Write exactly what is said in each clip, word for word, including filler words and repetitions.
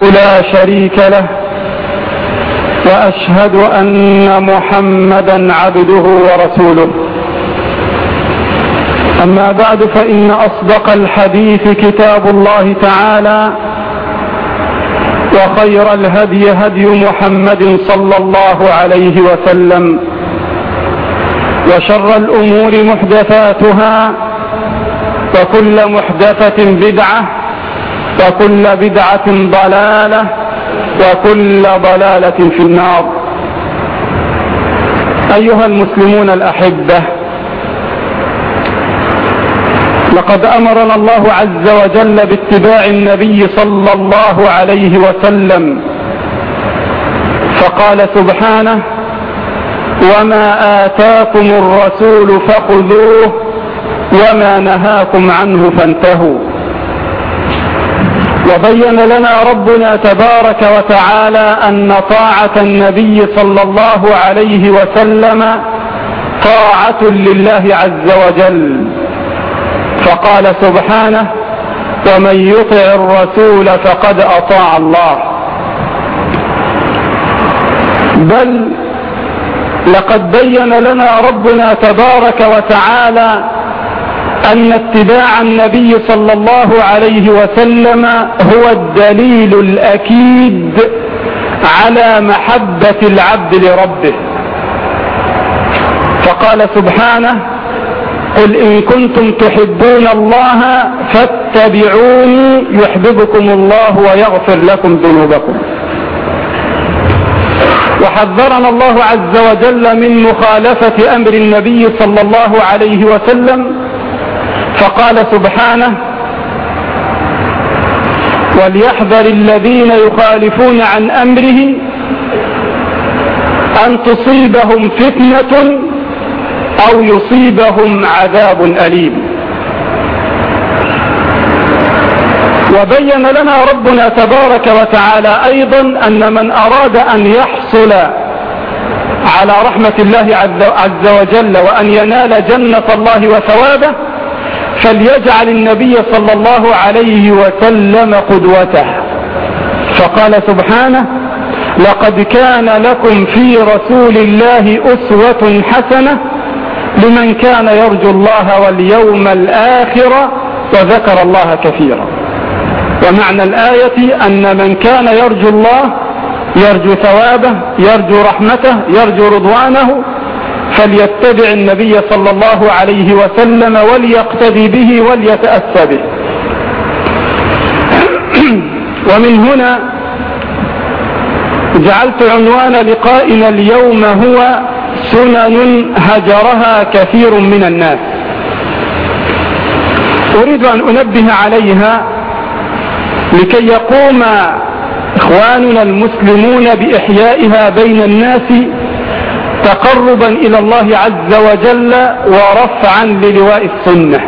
لا شريك له، وأشهد أن محمدا عبده ورسوله. أما بعد، فإن أصدق الحديث كتاب الله تعالى، وخير الهدي هدي محمد صلى الله عليه وسلم، وشر الأمور محدثاتها، وكل محدثة بدعة، وكل بدعة ضلالة، وكل ضلالة في النار. أيها المسلمون الأحبة، لقد أمرنا الله عز وجل باتباع النبي صلى الله عليه وسلم، فقال سبحانه: وما آتاكم الرسول فخذوه وما نهاكم عنه فانتهوا. وبين لنا ربنا تبارك وتعالى أن طاعة النبي صلى الله عليه وسلم طاعة لله عز وجل، فقال سبحانه: ومن يطع الرسول فقد أطاع الله. بل لقد بين لنا ربنا تبارك وتعالى أن اتباع النبي صلى الله عليه وسلم هو الدليل الأكيد على محبة العبد لربه، فقال سبحانه: قل إن كنتم تحبون الله فاتبعوني يحببكم الله ويغفر لكم ذنوبكم. وحذرنا الله عز وجل من مخالفة أمر النبي صلى الله عليه وسلم، فقال سبحانه: وليحذر الذين يخالفون عن أمره أن تصيبهم فتنة أو يصيبهم عذاب أليم. وبين لنا ربنا تبارك وتعالى أيضا أن من أراد أن يحصل على رحمة الله عز وجل وأن ينال جنة الله وثوابه فليجعل النبي صلى الله عليه وسلم قدوته، فقال سبحانه: لقد كان لكم في رسول الله أسوة حسنة لمن كان يرجو الله واليوم الآخر وذكر الله كثيرا. ومعنى الآية أن من كان يرجو الله، يرجو ثوابه، يرجو رحمته، يرجو رضوانه، فليتبع النبي صلى الله عليه وسلم وليقتدي به وليتأسى به. ومن هنا جعلت عنوان لقائنا اليوم هو سنن هجرها كثير من الناس. أريد أن أنبه عليها لكي يقوم إخواننا المسلمون بإحيائها بين الناس تقربا إلى الله عز وجل ورفعا للواء السنة.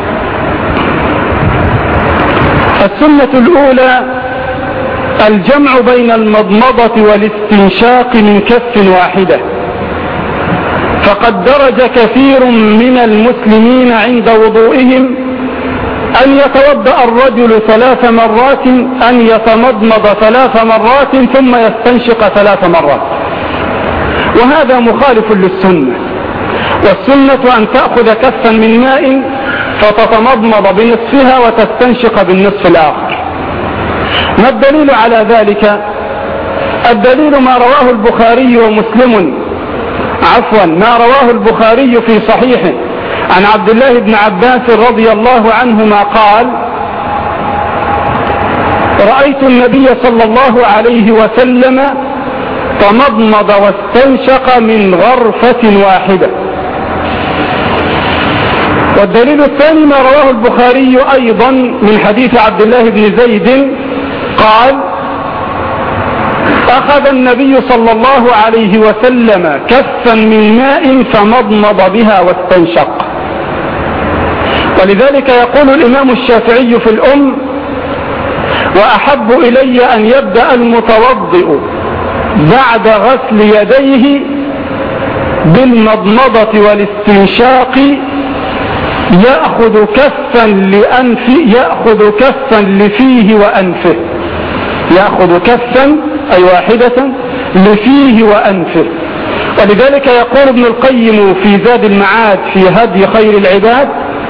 السنة الأولى الجمع بين المضمضة والاستنشاق من كف واحدة، فقد درج كثير من المسلمين عند وضوئهم أن يتوضأ الرجل ثلاث مرات، أن يتمضمض ثلاث مرات ثم يستنشق ثلاث مرات، وهذا مخالف للسنة. والسنة أن تأخذ كفا من ماء فتتمضمض بنصفها وتستنشق بالنصف الآخر. ما الدليل على ذلك؟ الدليل ما رواه البخاري ومسلم عفوا ما رواه البخاري في صحيحه عن عبد الله بن عباس رضي الله عنهما قال: رأيت النبي صلى الله عليه وسلم تمضمض واستنشق من غرفة واحدة. والدليل الثاني ما رواه البخاري أيضا من حديث عبد الله بن زيد قال: أخذ النبي صلى الله عليه وسلم كفا من ماء فمضمض بها واستنشق. ولذلك يقول الإمام الشافعي في الأم: وأحب إلي أن يبدأ المتوضئ بعد غسل يديه بالمضمضة والاستنشاق يأخذ كفا لأنفه يأخذ كفا لفيه وأنفه. يأخذ كفا أي واحدة لفيه وأنفه. ولذلك يقول ابن القيم في زاد المعاد في هدي خير العباد: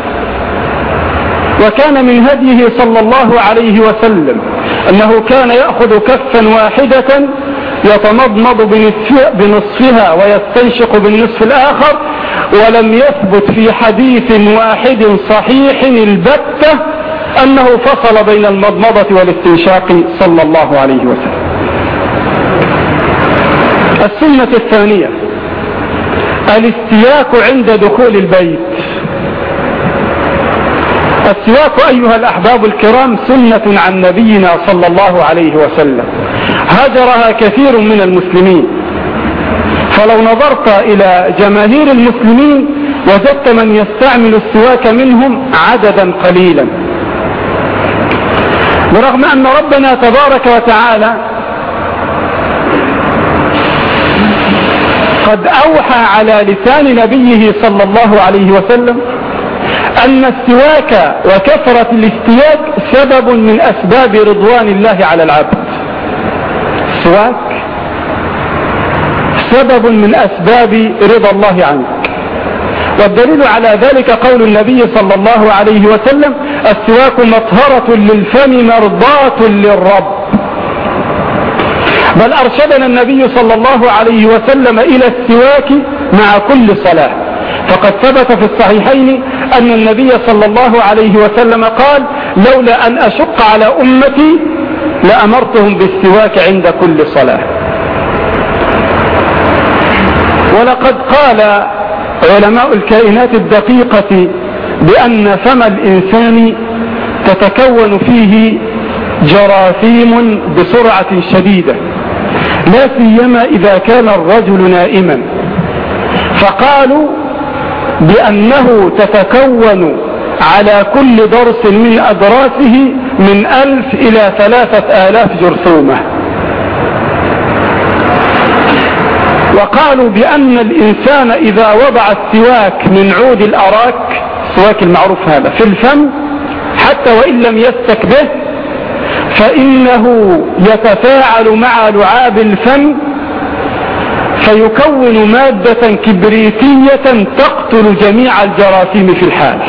وكان من هديه صلى الله عليه وسلم أنه كان يأخذ كفا واحدة يتمضمض بنصفها ويستنشق بالنصف الآخر، ولم يثبت في حديث واحد صحيح البتة أنه فصل بين المضمضة والاستنشاق صلى الله عليه وسلم. السنة الثانية الاستياك عند دخول البيت. السواك أيها الأحباب الكرام سنة عن نبينا صلى الله عليه وسلم، هجرها كثير من المسلمين، فلو نظرت إلى جماهير المسلمين وجدت من يستعمل السواك منهم عددا قليلا، برغم أن ربنا تبارك وتعالى قد أوحى على لسان نبيه صلى الله عليه وسلم أن السواك وكثرة الاستياك سبب من أسباب رضوان الله على العبد. السواك سبب من أسباب رضا الله عنك، والدليل على ذلك قول النبي صلى الله عليه وسلم: السواك مطهرة للفم مرضاة للرب. بل أرشدنا النبي صلى الله عليه وسلم إلى السواك مع كل صلاة، فقد ثبت في الصحيحين أن النبي صلى الله عليه وسلم قال: لولا أن أشق على أمتي لأمرتهم بالسواك عند كل صلاة. ولقد قال علماء الكائنات الدقيقة بأن فم الإنسان تتكون فيه جراثيم بسرعة شديدة، لا سيما إذا كان الرجل نائما، فقالوا بأنه تتكون على كل ضرس من أضراسه من ألف إلى ثلاثة آلاف جرثومة. وقالوا بأن الإنسان إذا وضع السواك من عود الأراك، السواك المعروف هذا، في الفم حتى وإن لم يستك به، فإنه يتفاعل مع لعاب الفم فيكون مادة كبريتية تقتل جميع الجراثيم في الحال.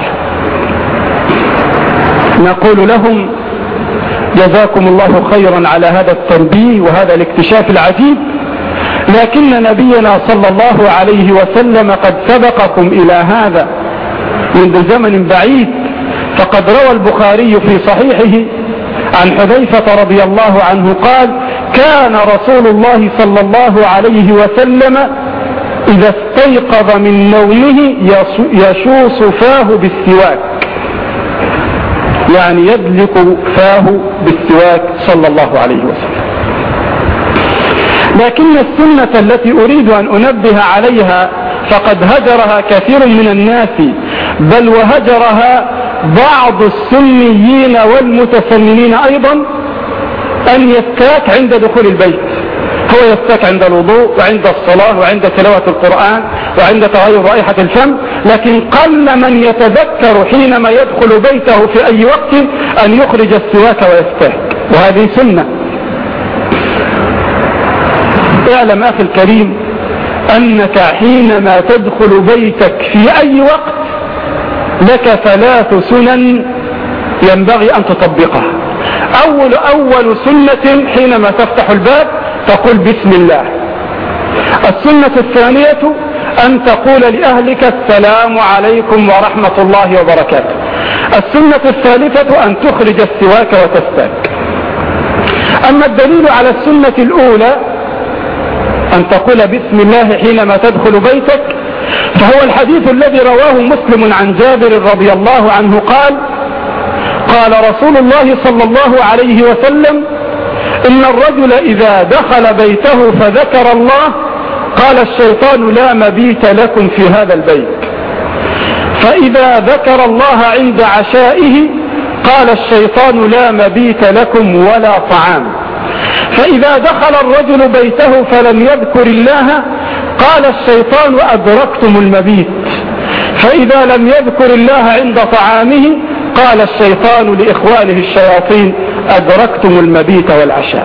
نقول لهم: جزاكم الله خيرا على هذا التنبيه وهذا الاكتشاف العجيب، لكن نبينا صلى الله عليه وسلم قد سبقكم إلى هذا منذ زمن بعيد، فقد روى البخاري في صحيحه عن حذيفة رضي الله عنه قال: كان رسول الله صلى الله عليه وسلم إذا استيقظ من نومه يشوص فاه بالسواك، يعني يدلك فاه بالسواك صلى الله عليه وسلم. لكن السنة التي أريد أن أنبه عليها فقد هجرها كثير من الناس، بل وهجرها بعض السنيين والمتسننين أيضا، أن يستاك عند دخول البيت. هو يستاك عند الوضوء وعند الصلاة وعند تلاوة القرآن وعند تغير رائحة الفم، لكن قل من يتذكر حينما يدخل بيته في أي وقت أن يخرج السواك ويستاك، وهذه سنة. اعلم أخي الكريم أنك حينما تدخل بيتك في أي وقت لك ثلاث سنن ينبغي أن تطبقها. أول أول سنة حينما تفتح الباب تقول بسم الله. السنة الثانية أن تقول لأهلك السلام عليكم ورحمة الله وبركاته. السنة الثالثة أن تخرج السواك وتستاك. أما الدليل على السنة الأولى أن تقول بسم الله حينما تدخل بيتك، فهو الحديث الذي رواه مسلم عن جابر رضي الله عنه قال: قال رسول الله صلى الله عليه وسلم: إن الرجل إذا دخل بيته فذكر الله قال الشيطان لا مبيت لكم في هذا البيت، فإذا ذكر الله عند عشائه قال الشيطان لا مبيت لكم ولا طعام، فإذا دخل الرجل بيته فلم يذكر الله قال الشيطان أدركتم المبيت، فإذا لم يذكر الله عند طعامه قال الشيطان لإخوانه الشياطين أدركتم المبيت والعشاء.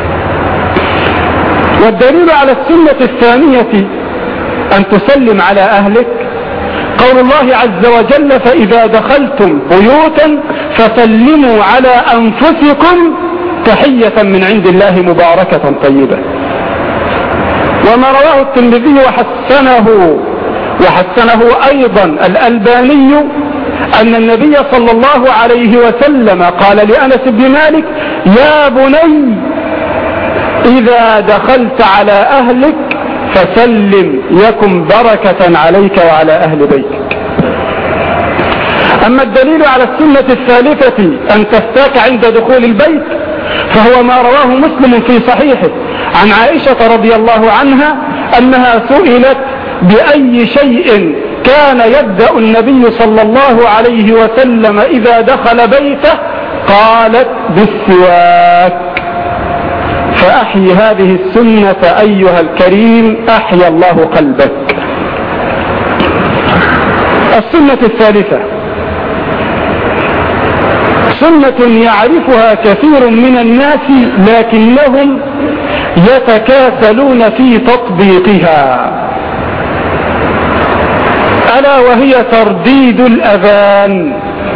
والدليل على السنة الثانية أن تسلم على أهلك قول الله عز وجل فإذا دخلتم بيوتا فسلموا على أنفسكم تحية من عند الله مباركة طيبة. وما رواه الترمذي وحسنه وحسنه أيضا الألباني أن النبي صلى الله عليه وسلم قال لأنس بن مالك يا بني إذا دخلت على أهلك فسلم يكن بركة عليك وعلى أهل بيتك. أما الدليل على السنة الثالثة أن تستاك عند دخول البيت فهو ما رواه مسلم في صحيحه عن عائشة رضي الله عنها أنها سئلت بأي شيء كان يبدأ النبي صلى الله عليه وسلم إذا دخل بيته قالت بالسواك. فأحيي هذه السنة أيها الكريم أحيا الله قلبك. السنة الثالثة سنة يعرفها كثير من الناس لكنهم يتكاسلون في تطبيقها، ألا وهي ترديد الأذان.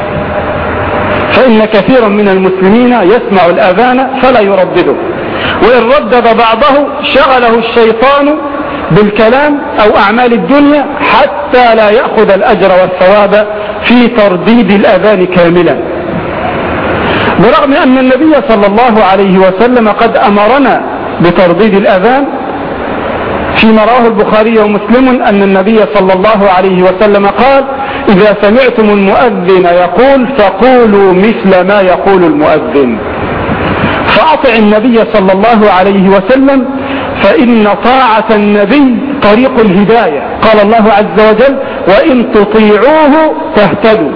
فإن كثيرا من المسلمين يسمع الأذان فلا يردده، وإن ردد بعضه شغله الشيطان بالكلام أو أعمال الدنيا حتى لا يأخذ الأجر والثواب في ترديد الأذان كاملا، برغم أن النبي صلى الله عليه وسلم قد أمرنا بترديد الأذان فيما رواه البخاري ومسلم أن النبي صلى الله عليه وسلم قال إذا سمعتم المؤذن يقول فقولوا مثل ما يقول المؤذن. فأطع النبي صلى الله عليه وسلم فإن طاعة النبي طريق الهداية، قال الله عز وجل وإن تطيعوه تهتدوا.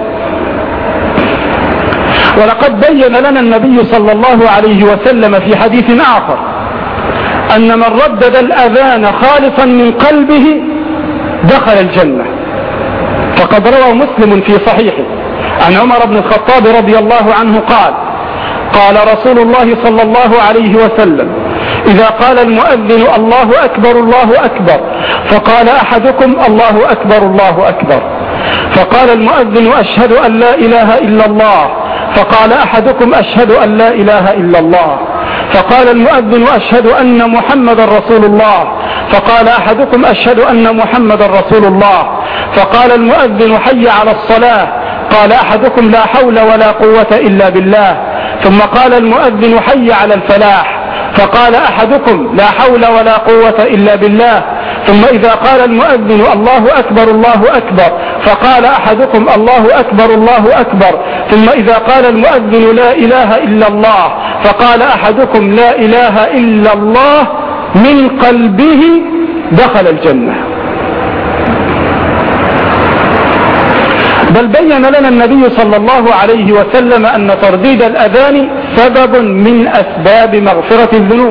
ولقد بين لنا النبي صلى الله عليه وسلم في حديث آخر أن من ردد الأذان خالصا من قلبه دخل الجنة. فقد روى مسلم في صحيحه عن عمر بن الخطاب رضي الله عنه قال قال رسول الله صلى الله عليه وسلم إذا قال المؤذن الله أكبر الله أكبر فقال أحدكم الله أكبر الله أكبر فقال المؤذن أشهد أن لا إله إلا الله فقال أحدكم أشهد أن لا إله إلا الله فقال المؤذن أشهد أن محمد رسول الله فقال أحدكم أشهد أن محمد رسول الله فقال المؤذن حي على الصلاة قال أحدكم لا حول ولا قوة إلا بالله ثم قال المؤذن حي على الفلاح فقال أحدكم لا حول ولا قوة إلا بالله ثم إذا قال المؤذن الله أكبر الله أكبر فقال أحدكم الله أكبر الله أكبر ثم إذا قال المؤذن لا إله إلا الله فقال أحدكم لا إله إلا الله من قلبه دخل الجنة. بل بين لنا النبي صلى الله عليه وسلم أن ترديد الأذان سبب من أسباب مغفرة الذنوب.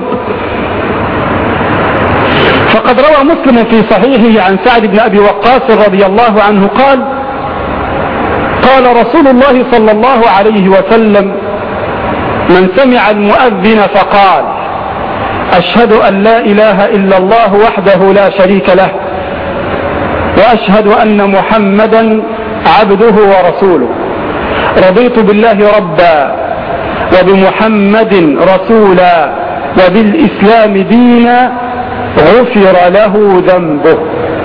فقد روى مسلم في صحيحه عن سعد بن أبي وقاص رضي الله عنه قال قال رسول الله صلى الله عليه وسلم من سمع المؤذن فقال أشهد أن لا إله إلا الله وحده لا شريك له وأشهد أن محمدا عبده ورسوله رضيت بالله ربا وبمحمد رسولا وبالإسلام دينا غفر له ذنبه.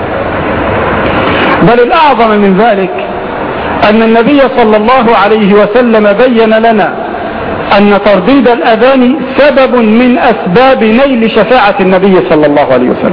بل الأعظم من ذلك أن النبي صلى الله عليه وسلم بين لنا أن ترديد الأذان سبب من أسباب نيل شفاعة النبي صلى الله عليه وسلم.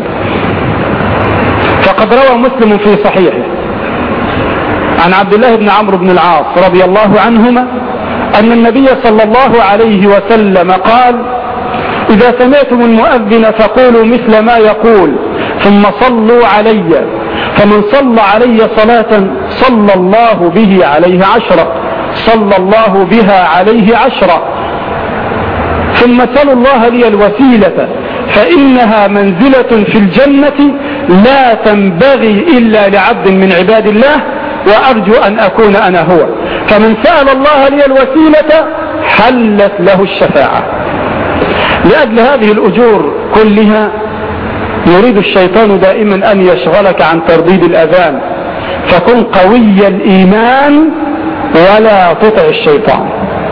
فقد روى مسلم في صحيحه عن عبد الله بن عمرو بن العاص رضي الله عنهما أن النبي صلى الله عليه وسلم قال إذا سمعتم المؤذن فقولوا مثل ما يقول ثم صلوا علي فمن صلى علي صلاة صلى الله به عليه عشرة صلى الله بها عليه عشرة ثم سلوا الله لي الوسيلة فإنها منزلة في الجنة لا تنبغي إلا لعبد من عباد الله وأرجو أن أكون أنا هو. فمن سأل الله لي الوسيلة حلت له الشفاعة. لأجل هذه الأجور كلها يريد الشيطان دائما أن يشغلك عن ترديد الأذان، فكن قوي الإيمان ولا تطع الشيطان.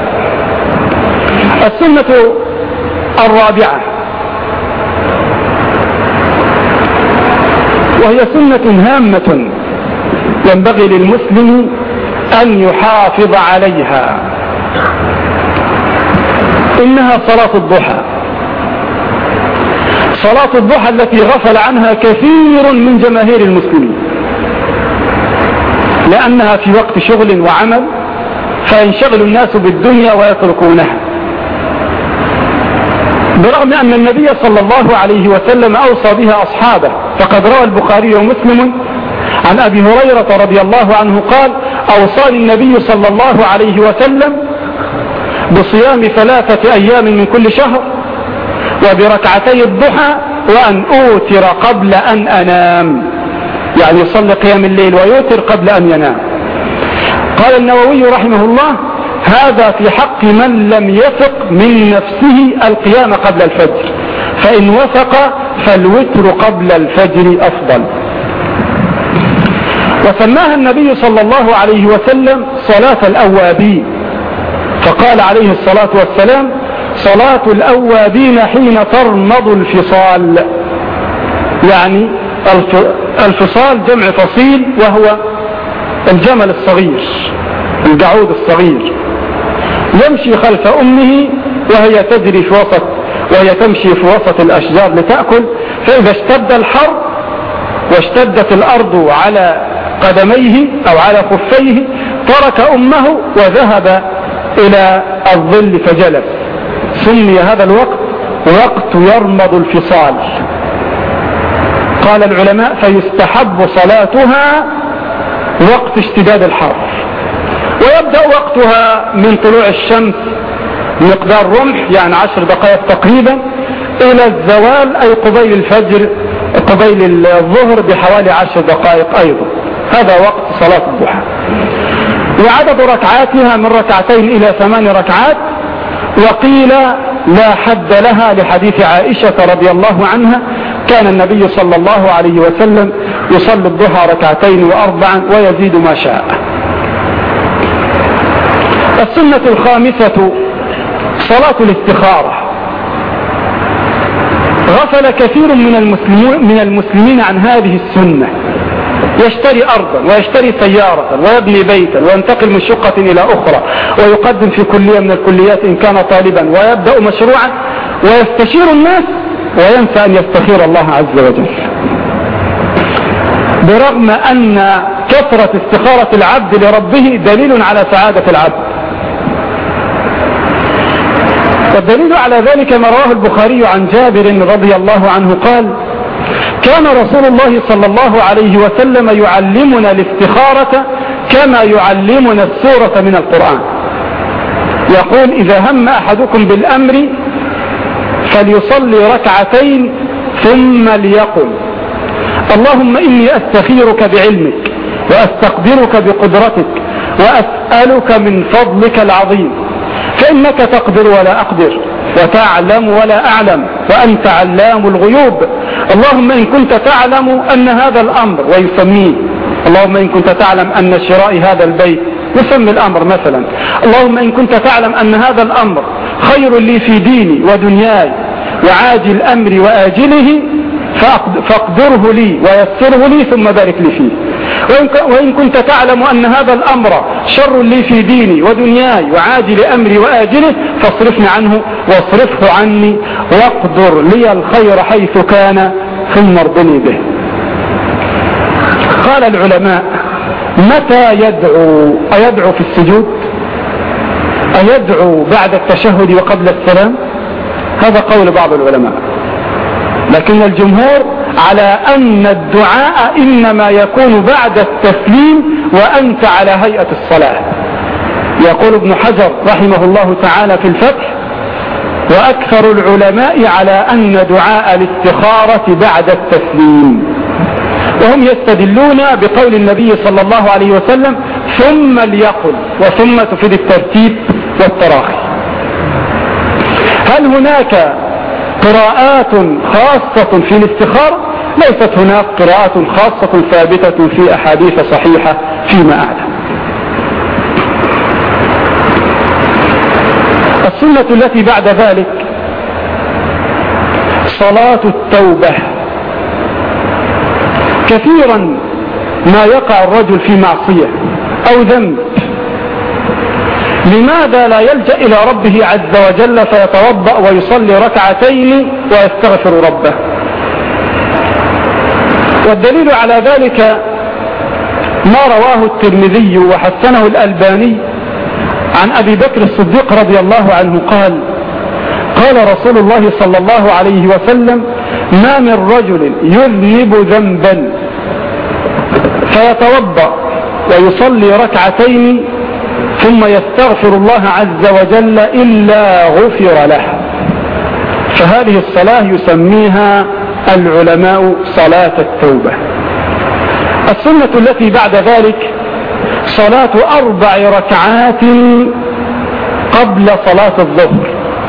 السنة الرابعة وهي سنة هامة ينبغي للمسلم أن يحافظ عليها، إنها صلاة الضحى. صلاة الضحى التي غفل عنها كثير من جماهير المسلمين، لأنها في وقت شغل وعمل فينشغل الناس بالدنيا ويتركونها، برغم أن النبي صلى الله عليه وسلم أوصى بها أصحابه. فقد روى البخاري ومسلم عن أبي هريرة رضي الله عنه قال: أوصاني النبي صلى الله عليه وسلم بصيام ثلاثة أيام من كل شهر وبركعتي الضحى وأن أوتر قبل أن أنام، يعني يصلي قيام الليل ويوتر قبل أن ينام. قال النووي رحمه الله: هذا في حق من لم يثق من نفسه القيام قبل الفجر، فإن وثق فالوتر قبل الفجر أفضل. وسماها النبي صلى الله عليه وسلم صلاة الأوابين، فقال عليه الصلاة والسلام: صلاة الأوابين حين ترمض الفصال. يعني الفصال جمع فصيل، وهو الجمل الصغير الجعود الصغير يمشي خلف أمه وهي تجري في وسط وهي تمشي في وسط الأشجار لتأكل، فإذا اشتد الحر واشتدت الأرض على قدميه أو على خفيه ترك أمه وذهب إلى الظل فجلس. سمي هذا الوقت وقت يرمض الفصال. قال العلماء: فيستحب صلاتها وقت اشتداد الحر، ويبدأ وقتها من طلوع الشمس مقدار رمح، يعني عشر دقائق تقريبا، إلى الزوال أي قبيل الفجر قبيل الظهر بحوالي عشر دقائق أيضا. هذا وقت صلاة الضحى. وعدد ركعاتها من ركعتين إلى ثمان ركعات، وقيل لا حد لها لحديث عائشة رضي الله عنها: كان النبي صلى الله عليه وسلم يصلي الضحى ركعتين وأربعا ويزيد ما شاء. السنة الخامسة صلاة الاستخارة. غفل كثير من المسلمين, من المسلمين عن هذه السنة. يشتري أرضا ويشتري سيارة ويبني بيتا وينتقل من شقة إلى أخرى ويقدم في كلية من الكليات إن كان طالبا ويبدأ مشروعا ويستشير الناس وينسى أن يستخير الله عز وجل، برغم أن كثرة استخارة العبد لربه دليل على سعادة العبد. والدليل على ذلك ما رواه البخاري عن جابر رضي الله عنه قال: كان رسول الله صلى الله عليه وسلم يعلمنا الاستخارة كما يعلمنا السورة من القرآن. يقول: إذا هم أحدكم بالأمر فليصلي ركعتين ثم ليقل: اللهم إني أستخيرك بعلمك وأستقدرك بقدرتك وأسألك من فضلك العظيم، فإنك تقدر ولا أقدر وتعلم ولا أعلم وأنت علام الغيوب. اللهم إن كنت تعلم أن هذا الأمر، ويسميه: اللهم إن كنت تعلم أن شراء هذا البيت، يسمي الأمر مثلا: اللهم إن كنت تعلم أن هذا الأمر خير لي في ديني ودنياي وعاجل أمري وآجله فاقدره لي ويسره لي ثم بارك لي فيه. وإن كنت تعلم أن هذا الأمر شر لي في ديني ودنياي وعاجل أمري وآجله فاصرفني عنه واصرفه عني واقدر لي الخير حيث كان ثم ارضني به. قال العلماء: متى يدعو؟ أيدعو في السجود؟ أيدعو بعد التشهد وقبل السلام؟ هذا قول بعض العلماء، لكن الجمهور على أن الدعاء إنما يكون بعد التسليم وأنت على هيئة الصلاة. يقول ابن حجر رحمه الله تعالى في الفتح: وأكثر العلماء على أن دعاء الاستخارة بعد التسليم. وهم يستدلون بقول النبي صلى الله عليه وسلم ثم ليقل، وثم تفيد الترتيب والتراخي. هل هناك قراءات خاصة في الاستخارة؟ ليست هناك قراءات خاصة ثابتة في أحاديث صحيحة فيما أعلم. السنة التي بعد ذلك صلاة التوبة. كثيرا ما يقع الرجل في معصية أو ذنب، لماذا لا يلجأ إلى ربه عز وجل فيتوضأ ويصلي ركعتين ويستغفر ربه؟ والدليل على ذلك ما رواه الترمذي وحسنه الألباني عن أبي بكر الصديق رضي الله عنه قال: قال رسول الله صلى الله عليه وسلم: ما من رجل يذنب ذنبا فيتوضأ ويصلي ركعتين ثم يستغفر الله عز وجل إلا غفر له. فهذه الصلاة يسميها العلماء صلاة التوبة. السنة التي بعد ذلك صلاة أربع ركعات قبل صلاة الظهر.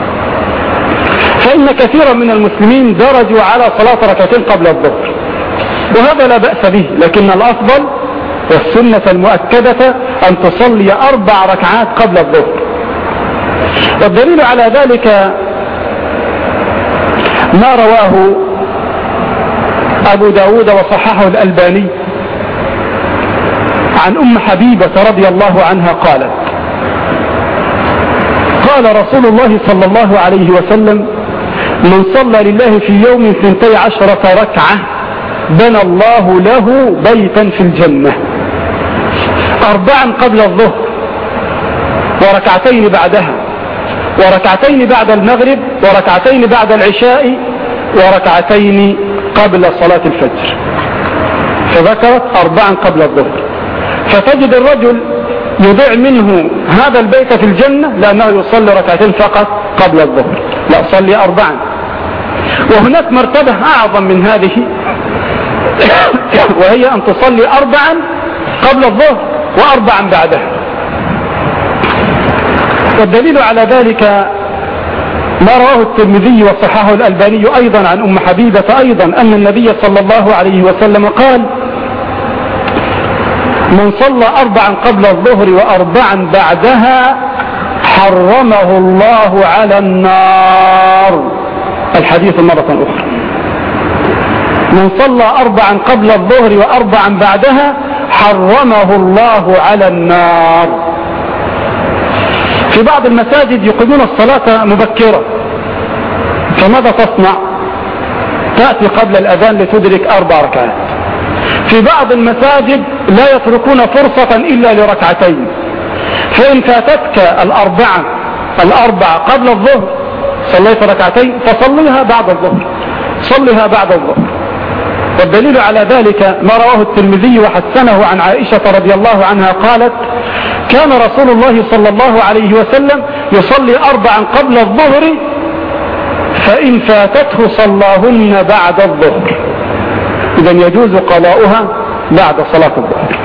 فإن كثيرا من المسلمين درجوا على صلاة ركعتين قبل الظهر، وهذا لا بأس به، لكن الأفضل والسنة المؤكدة أن تصلي أربع ركعات قبل الظهر. والدليل على ذلك ما رواه أبو داود وصححه الألباني عن أم حبيبة رضي الله عنها قالت: قال رسول الله صلى الله عليه وسلم: من صلى لله في يوم ثنتي عشرة ركعة بنى الله له بيتا في الجنة، أربعا قبل الظهر وركعتين بعدها وركعتين بعد المغرب وركعتين بعد العشاء وركعتين قبل صلاة الفجر. فذكرت أربعا قبل الظهر. فتجد الرجل يضيع منه هذا البيت في الجنة لأنه يصلي ركعتين فقط قبل الظهر، لا، صلي أربعا. وهناك مرتبة أعظم من هذه وهي أن تصلي أربعا قبل الظهر وأربعا بعدها. والدليل على ذلك ما رواه الترمذي وصححه الألباني أيضا عن أم حبيبة أيضا أن النبي صلى الله عليه وسلم قال: من صلى أربعا قبل الظهر وأربعا بعدها حرمه الله على النار. الحديث مرة أخرى: من صلى أربعا قبل الظهر وأربعا بعدها حرمه الله على النار. في بعض المساجد يقيمون الصلاة مبكرة، فماذا تصنع؟ تأتي قبل الأذان لتدرك أربع ركعات. في بعض المساجد لا يتركون فرصة إلا لركعتين، فإن فاتتك الأربعة الأربعة قبل الظهر صليت ركعتين فصليها بعد الظهر، صليها بعد الظهر. والدليل على ذلك ما رواه الترمذي وحسنه عن عائشة رضي الله عنها قالت: كان رسول الله صلى الله عليه وسلم يصلي أربعا قبل الظهر فإن فاتته صلاهن بعد الظهر. إذن يجوز قضاؤها بعد صلاة الظهر.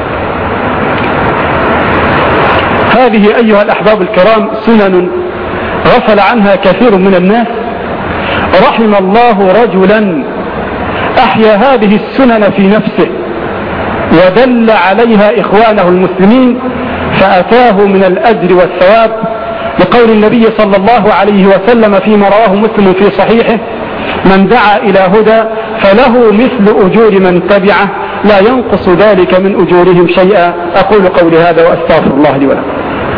هذه أيها الأحباب الكرام سنن غفل عنها كثير من الناس. رحم الله رجلا أحيا هذه السنن في نفسه ودل عليها إخوانه المسلمين فأتاه من الأجر والثواب، لقول النبي صلى الله عليه وسلم فيما رواه مسلم في صحيحه: من دعا إلى هدى فله مثل أجور من تبعه لا ينقص ذلك من أجورهم شيئا. أقول قولي هذا وأستغفر الله لي ولكم.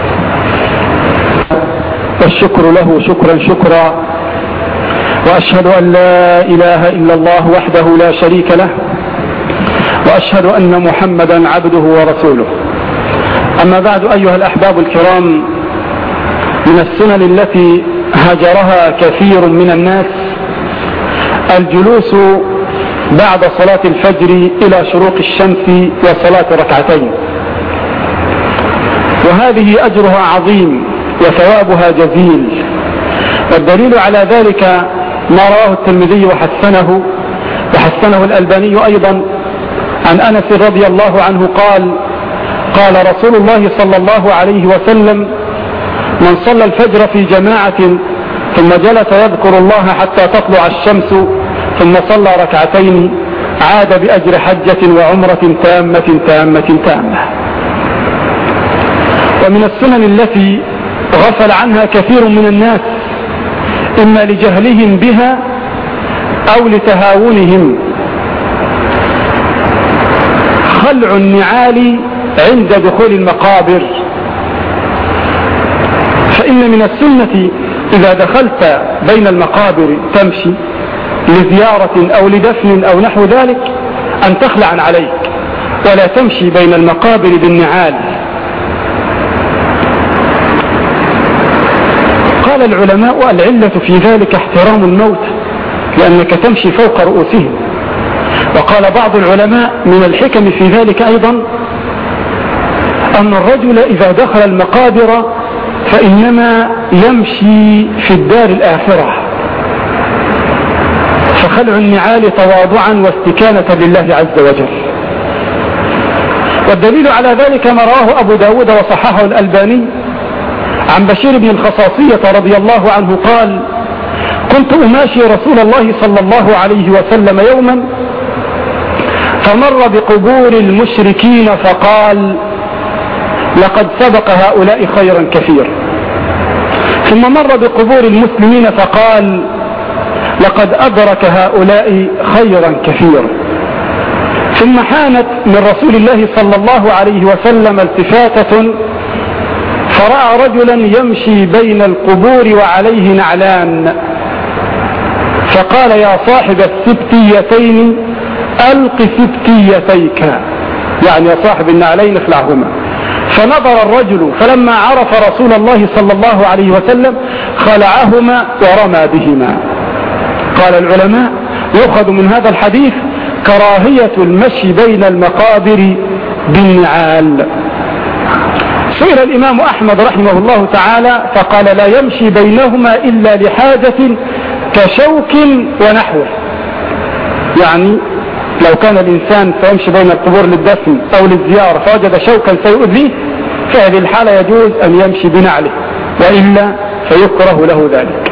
والشكر له شكرا شكرا، وأشهد أن لا إله إلا الله وحده لا شريك له، وأشهد أن محمدا عبده ورسوله. أما بعد أيها الأحباب الكرام، من السنن التي هجرها كثير من الناس الجلوس بعد صلاة الفجر إلى شروق الشمس وصلاة ركعتين، وهذه أجرها عظيم وثوابها جزيل. والدليل على ذلك ما رواه الترمذي وحسنه وحسنه الألباني أيضا عن أنس رضي الله عنه قال قال رسول الله صلى الله عليه وسلم: من صلى الفجر في جماعة ثم جلس يذكر الله حتى تطلع الشمس ثم صلى ركعتين عاد بأجر حجة وعمرة تامة تامة تامة. ومن السنن التي غفل عنها كثير من الناس إما لجهلهم بها أو لتهاونهم خلع النعال عند دخول المقابر. فإن من السنة إذا دخلت بين المقابر تمشي لزيارة أو لدفن أو نحو ذلك أن تخلع عليك ولا تمشي بين المقابر بالنعال. قال العلماء: العلة في ذلك احترام الموت لأنك تمشي فوق رؤوسهم. وقال بعض العلماء: من الحكم في ذلك أيضا أن الرجل إذا دخل المقابر فإنما يمشي في الدار الآخرة، فخلع النعال تواضعا واستكانة لله عز وجل. والدليل على ذلك ما رواه أبو داود وصححه الألباني عن بشير بن الخصاصية رضي الله عنه قال: كنت أماشي رسول الله صلى الله عليه وسلم يوما فمر بقبور المشركين فقال: لقد سبق هؤلاء خيرا كثيرا. ثم مر بقبور المسلمين فقال: لقد أدرك هؤلاء خيرا كثيرا. ثم حانت من رسول الله صلى الله عليه وسلم التفاتة فرأى رجلا يمشي بين القبور وعليه نعلان، فقال: يا صاحب السبتيتين ألق سبتيتيك، يعني يا صاحب النعلين اخلعهما. فنظر الرجل فلما عرف رسول الله صلى الله عليه وسلم خلعهما ورمى بهما. قال العلماء: يؤخذ من هذا الحديث كراهية المشي بين المقابر بالنعال. سئل الإمام أحمد رحمه الله تعالى فقال: لا يمشي بينهما إلا لحاجة كشوك ونحوه. يعني لو كان الإنسان سيمشي بين القبور للدفن أو للزيارة فوجد شوكا سيؤذيه فهذه الحالة يجوز أن يمشي بنعله، وإلا فيكره له ذلك.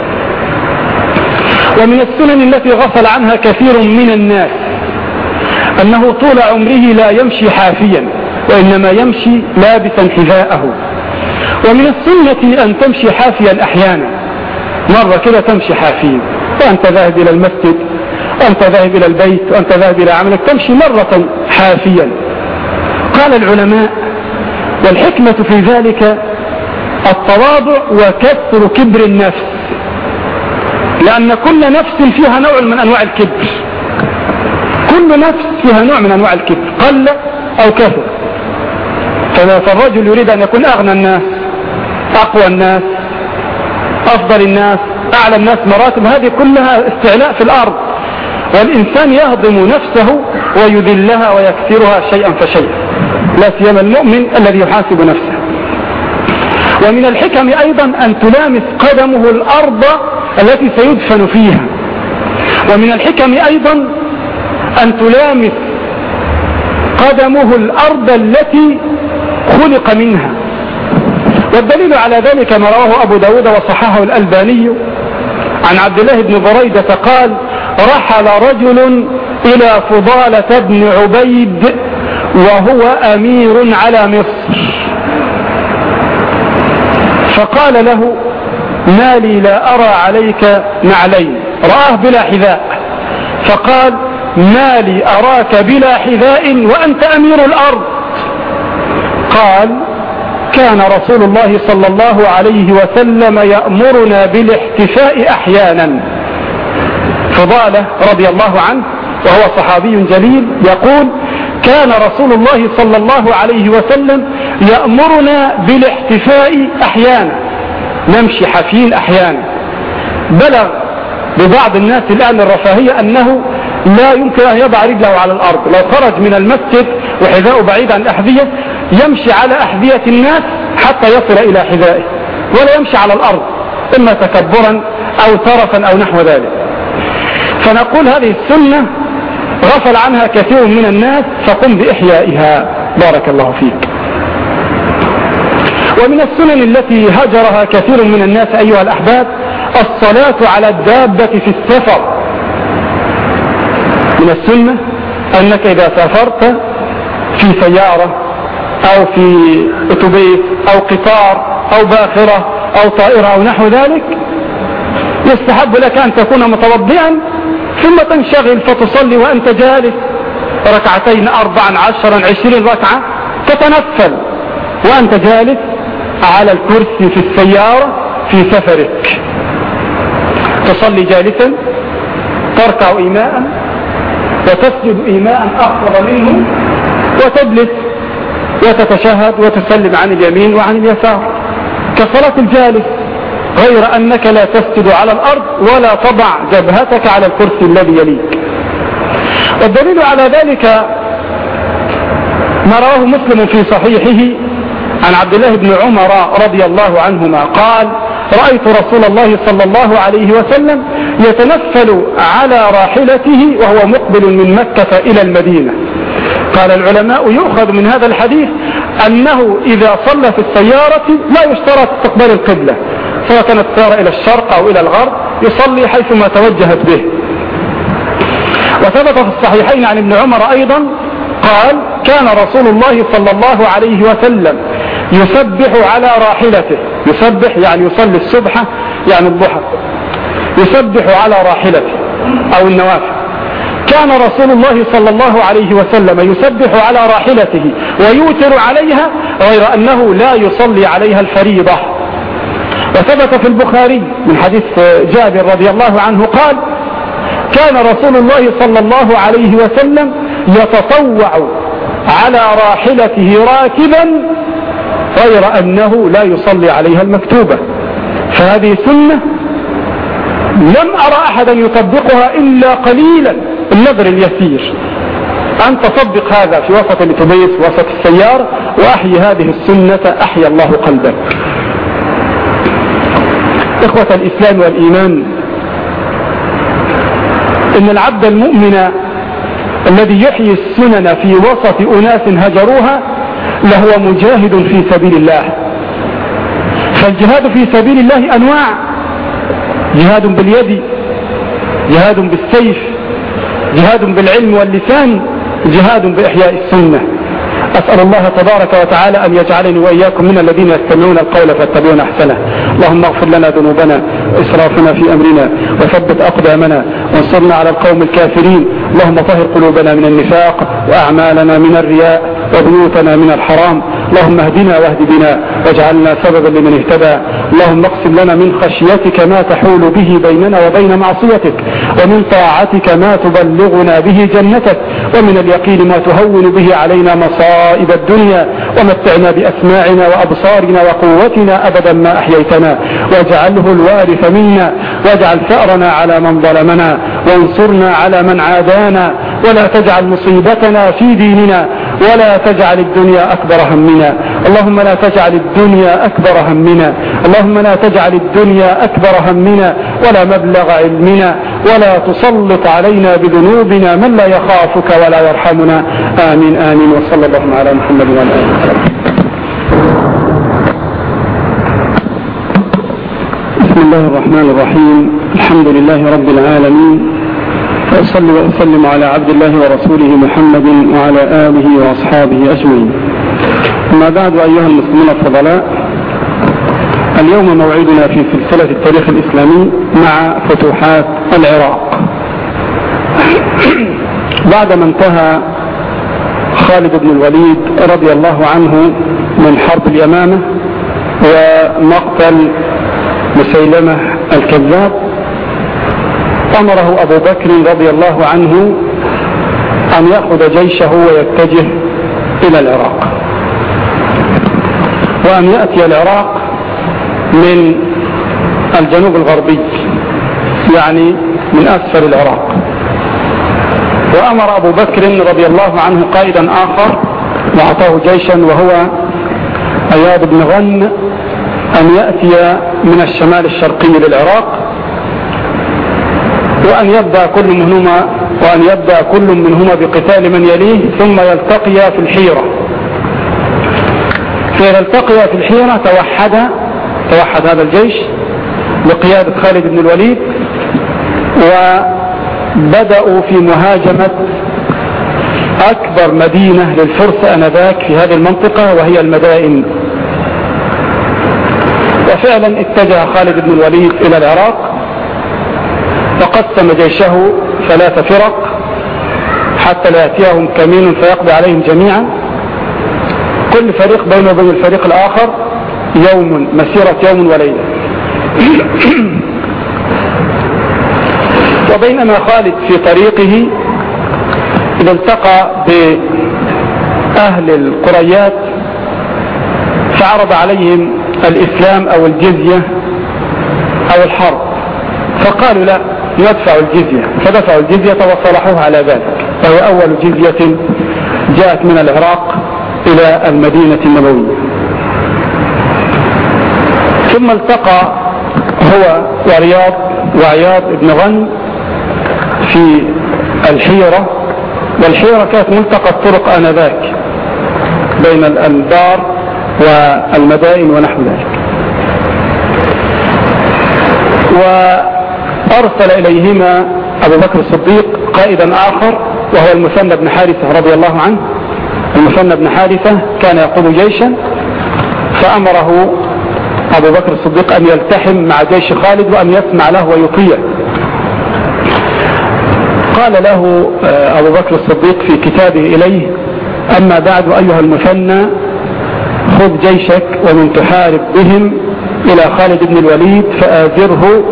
ومن السنن التي غفل عنها كثير من الناس أنه طول عمره لا يمشي حافيا وإنما يمشي لابسا حذاءه. ومن السنة أن تمشي حافيا أحيانا، مرة كده تمشي حافيا وأنت ذاهب إلى المسجد وأنت ذاهب إلى البيت وأنت ذاهب إلى عملك تمشي مرة حافيا. قال العلماء: والحكمة في ذلك التواضع وكسر كبر النفس، لأن كل نفس فيها نوع من أنواع الكبر، كل نفس فيها نوع من أنواع الكبر قل أو كثر. فالرجل يريد أن يكون أغنى الناس، أقوى الناس، أفضل الناس، أعلى الناس مراتب، هذه كلها استعلاء في الأرض، والإنسان يهضم نفسه ويذلها ويكسرها شيئا فشيئا، لا سيما المؤمن الذي يحاسب نفسه. ومن الحكم أيضا أن تلامس قدمه الأرض التي سيدفن فيها. ومن الحكم أيضا أن تلامس قدمه الأرض التي خلق منها. والدليل على ذلك ما رواه أبو داود وصححه الألباني عن عبد الله بن بريدة قال: رحل رجل إلى فضالة بن عبيد وهو أمير على مصر، فقال له: ما لي لا أرى عليك نعلين. رآه بلا حذاء فقال: ما لي أراك بلا حذاء وأنت أمير الأرض. قال: كان رسول الله صلى الله عليه وسلم يأمرنا بالاحتفاء أحيانا. فضالة رضي الله عنه وهو صحابي جليل يقول: كان رسول الله صلى الله عليه وسلم يأمرنا بالاحتفاء أحيانا، نمشي حافين أحيانا. بلغ ببعض الناس الآن الرفاهية أنه لا يمكن أن يضع رجله على الأرض، لو خرج من المسجد وحذاؤه بعيد عن الأحذية يمشي على أحذية الناس حتى يصل إلى حذائه، ولا يمشي على الأرض إما تكبرا أو ترفا أو نحو ذلك. فنقول هذه السنة غفل عنها كثير من الناس، فقم بإحيائها. بارك الله فيك. ومن السنن التي هجرها كثير من الناس أيها الأحباب الصلاة على الدابة في السفر. من السنة أنك إذا سافرت في سيارة أو في أتوبيس أو قطار أو باخرة أو طائرة أو نحو ذلك، يستحب لك أن تكون متوضئا ثم تنشغل فتصلي وأنت جالس ركعتين أربعا عشرا عشرين ركعة، تتنفل وأنت جالس على الكرسي في السيارة في سفرك. تصلي جالسا، تركع إيماء وتسجد إيماء أخفض منه، وتجلس وتتشهد وتسلم عن اليمين وعن اليسار كصلاة الجالس، غير أنك لا تسجد على الأرض ولا تضع جبهتك على الكرسي الذي يليك. والدليل على ذلك ما رواه مسلم في صحيحه عن عبد الله بن عمر رضي الله عنهما قال: رأيت رسول الله صلى الله عليه وسلم يتنفل على راحلته وهو مقبل من مكة إلى المدينة. قال العلماء يؤخذ من هذا الحديث أنه إذا صلى في السيارة لا يشترط استقبال القبلة، سواء كانت السيارة إلى الشرق أو إلى الغرب، يصلي حيثما توجهت به. وثبت في الصحيحين عن ابن عمر أيضا قال: كان رسول الله صلى الله عليه وسلم يسبح على راحلته. يسبح يعني يصلي السبح يعني الضحى، يسبح على راحلته أو النوافل. كان رسول الله صلى الله عليه وسلم يسبح على راحلته ويوتر عليها، غير أنه لا يصلي عليها الفريضة. وثبت في البخاري من حديث جابر رضي الله عنه قال: كان رسول الله صلى الله عليه وسلم يتطوع على راحلته راكبا، غير أنه لا يصلي عليها المكتوبة. فهذه سنة لم أرى أحدا يطبقها إلا قليلا، النظر اليسير. أن تطبق هذا في وسط الأتوبيس وسط السيارة، وأحيي هذه السنة أحيا الله قلبك. إخوة الإسلام والإيمان، إن العبد المؤمن الذي يحيي السنن في وسط أناس هجروها لهو مجاهد في سبيل الله. فالجهاد في سبيل الله أنواع: جهاد باليد، جهاد بالسيف، جهاد بالعلم واللسان، جهاد بإحياء السنة. أسأل الله تبارك وتعالى أن يجعلني وإياكم من الذين يستمعون القول فاتبعون أحسنه. اللهم اغفر لنا ذنوبنا وإسرافنا في أمرنا وثبت أقدامنا وانصرنا على القوم الكافرين. اللهم طهر قلوبنا من النفاق وأعمالنا من الرياء وبيوتنا من الحرام. اللهم اهدنا واهد بنا واجعلنا سببا لمن اهتدى. اللهم اقسم لنا من خشيتك ما تحول به بيننا وبين معصيتك، ومن طاعتك ما تبلغنا به جنتك، ومن اليقين ما تهون به علينا مصائب الدنيا، ومتعنا بأسماعنا وأبصارنا وقوتنا أبدا ما أحييتنا، واجعله الوارث منا، واجعل ثأرنا على من ظلمنا، وانصرنا على من عادانا، ولا تجعل مصيبتنا في ديننا، ولا تجعل الدنيا أكبر همنا. اللهم لا تجعل الدنيا أكبر همنا، اللهم لا تجعل الدنيا أكبر همنا ولا مبلغ علمنا، ولا تسلط علينا بذنوبنا من لا يخافك ولا يرحمنا. آمين آمين. وصلى الله على محمد وعلى آله وسلم. بسم الله الرحمن الرحيم. الحمد لله رب العالمين، وأصلي وأسلم على عبد الله ورسوله محمد وعلى آله وأصحابه أجمعين. أما بعد، أيها المسلمون الفضلاء، اليوم موعدنا في سلسلة التاريخ الإسلامي مع فتوحات العراق. بعدما انتهى خالد بن الوليد رضي الله عنه من حرب اليمامة ومقتل مسيلمة الكذاب، أمره أبو بكر رضي الله عنه أن يأخذ جيشه ويتجه إلى العراق، وأن يأتي العراق من الجنوب الغربي، يعني من أسفل العراق. وأمر أبو بكر رضي الله عنه قائدا آخر وأعطاه جيشا وهو أياد بن غن أن يأتي من الشمال الشرقي للعراق وأن يبدأ كل منهما وأن يبدأ كل منهما بقتال من يليه ثم يلتقيا في الحيرة. فإذا التقيا في الحيرة توحد توحد هذا الجيش بقيادة خالد بن الوليد، وبدأوا في مهاجمة أكبر مدينة للفرس آنذاك في هذه المنطقة وهي المدائن. وفعلا اتجه خالد بن الوليد إلى العراق وقسم جيشه ثلاث فرق حتى لا يأتيهم كمين فيقضي عليهم جميعا، كل فريق بينه وبين الفريق الآخر يوم، مسيرة يوم وليلة. وبينما خالد في طريقه إذا التقى بأهل القريات فعرض عليهم الإسلام أو الجزية أو الحرب، فقالوا لا ندفع الجزية، فدفعوا الجزية وصلحوها على ذلك، وهي أول جزية جاءت من العراق إلى المدينة النبوية. ثم التقى هو ورياض وعياض بن غنم في الحيرة، والحيرة كانت ملتقى الطرق آنذاك بين الأنبار والمدائن ونحو ذلك. وأرسل إليهما أبو بكر الصديق قائدا آخر وهو المثنى بن حارثة رضي الله عنه. المثنى بن حارثة كان يقود جيشا، فأمره أبو بكر الصديق أن يلتحم مع جيش خالد وأن يسمع له ويطيع. قال له أبو بكر الصديق في كتابه إليه: أما بعد أيها المثنى، خذ جيشك ومن تحارب بهم إلى خالد بن الوليد فآذره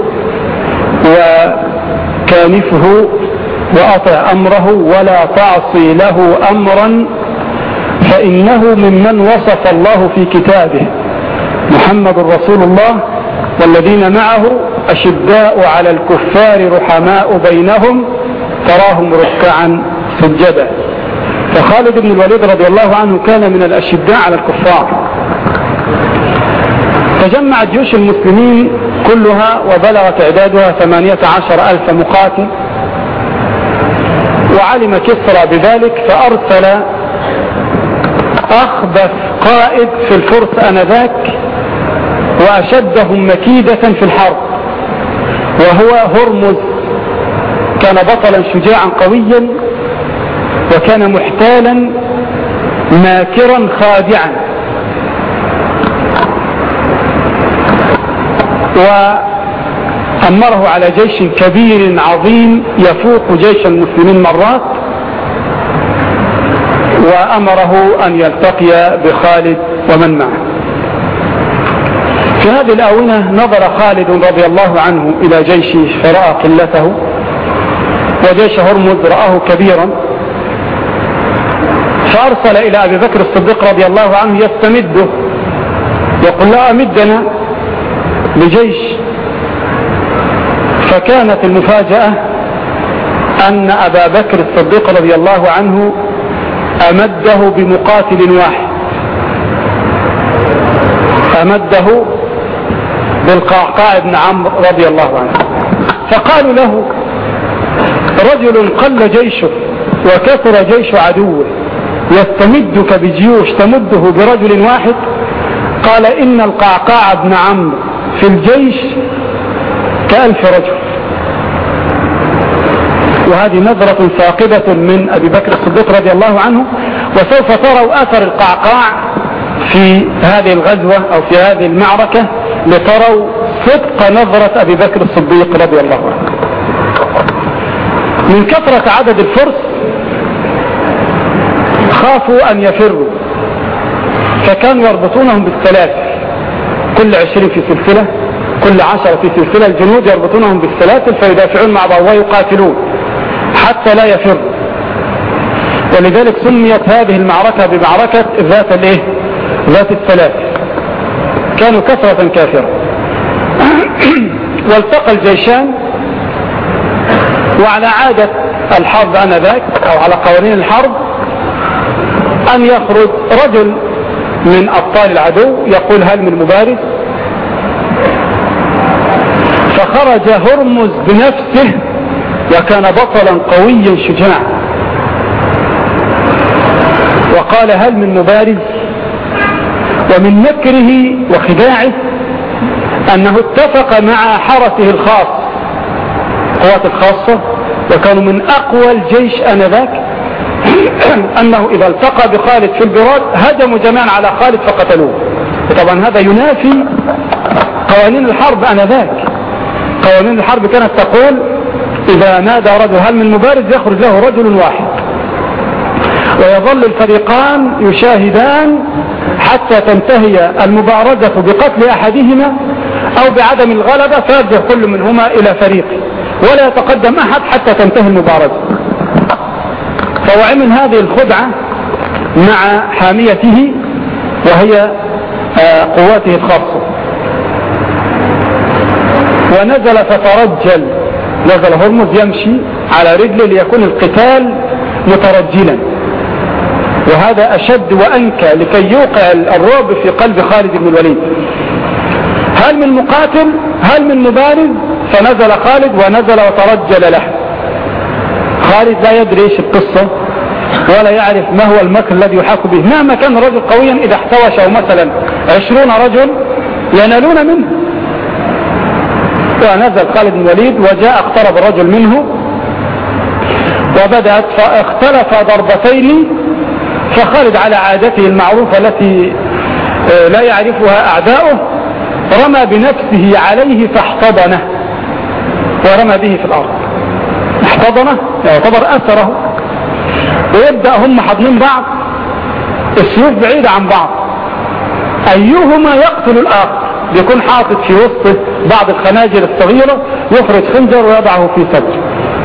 وكانفه وأطع أمره ولا تعصي له أمرا، فإنه ممن وصف الله في كتابه: محمد رسول الله والذين معه أشداء على الكفار رحماء بينهم تراهم ركعا سجدا. فخالد بن الوليد رضي الله عنه كان من الأشداء على الكفار. تجمعت جيوش المسلمين كلها وبلغت تعدادها ثمانية عشر ألف مقاتل، وعلم كسرى بذلك فأرسل أخبث قائد في الفرس آنذاك وأشدهم مكيدة في الحرب، وهو هرمز. كان بطلا شجاعا قويا، وكان محتالا ماكرا خادعا، وأمره على جيش كبير عظيم يفوق جيش المسلمين مرات، وأمره أن يلتقي بخالد ومن معه. في هذه الآونة نظر خالد رضي الله عنه إلى جيشه فرأى قلته، وجيش هرمز رآه كبيرا، فأرسل إلى أبي بكر الصديق رضي الله عنه يستمده، يقول: لا أمدنا بجيش. فكانت المفاجأة أن أبا بكر الصديق رضي الله عنه أمده بمقاتل واحد، أمده بالقعقاع بن عمرو رضي الله عنه. فقالوا له: رجل قل جيشه وكثر جيش عدوه يستمدك بجيوش تمده برجل واحد؟ قال: إن القعقاع بن عمرو في الجيش كألف رجل. وهذه نظرة ثاقبة من أبي بكر الصديق رضي الله عنه، وسوف تروا أثر القعقاع في هذه الغزوة أو في هذه المعركة لتروا صدق نظرة أبي بكر الصديق رضي الله عنه. من كثرة عدد الفرس خافوا أن يفروا، فكانوا يربطونهم بالسلاسل، كل عشرين في سلسلة، كل عشرة في سلسلة. الجنود يربطونهم بالسلاسل فيدافعون مع بعض ويقاتلون حتى لا يفروا. ولذلك سميت هذه المعركة بمعركة ذات الايه؟ ذات السلاسل. كانوا كثرة كافرة. والتقى الجيشان، وعلى عادة الحرب آنذاك أو على قوانين الحرب أن يخرج رجل من أبطال العدو يقول: هل من مبارز؟ فخرج هرمز بنفسه وكان بطلا قويا شجاعا. وقال هل من مبارز؟ ومن مكره وخداعه أنه اتفق مع حرسه الخاص، قوات الخاصة، وكانوا من أقوى الجيش آنذاك، أنه إذا التقى بخالد في البراد هجموا جميعا على خالد فقتلوه. وطبعا هذا ينافي قوانين الحرب آنذاك. قوانين الحرب كانت تقول إذا نادى رجل هل من مبارز يخرج له رجل واحد، ويظل الفريقان يشاهدان حتى تنتهي المبارزة بقتل أحدهما أو بعدم الغلبة، فيرجع كل منهما إلى فريقه ولا يتقدم أحد حتى تنتهي المبارزة. فهو عمل هذه الخدعة مع حاميته وهي قواته الخاصة، ونزل فترجل. نزل هرمز يمشي على رجله ليكون القتال مترجلا، وهذا أشد وأنكى لكي يوقع الرعب في قلب خالد بن الوليد. هل من مقاتل؟ هل من مبارز؟ فنزل خالد ونزل وترجل له. خالد لا يدري ايش القصة ولا يعرف ما هو المكر الذي يحاك به. مهما كان الرجل قويا إذا احتوش أو مثلا عشرون رجل ينالون منه. ونزل خالد بن الوليد وجاء اقترب الرجل منه وبدأت فاختلف ضربتين. فخالد على عادته المعروفة التي لا يعرفها أعداؤه رمى بنفسه عليه فاحتضنه ورمى به في الأرض. احتضنه يعتبر أثره، ويبدأ هم حضنين بعض، السيوف بعيدة عن بعض، أيهما يقتل الآخر بيكون حاطط في وسط بعض الخناجر الصغيرة، يخرج خنجر ويضعه في صدره.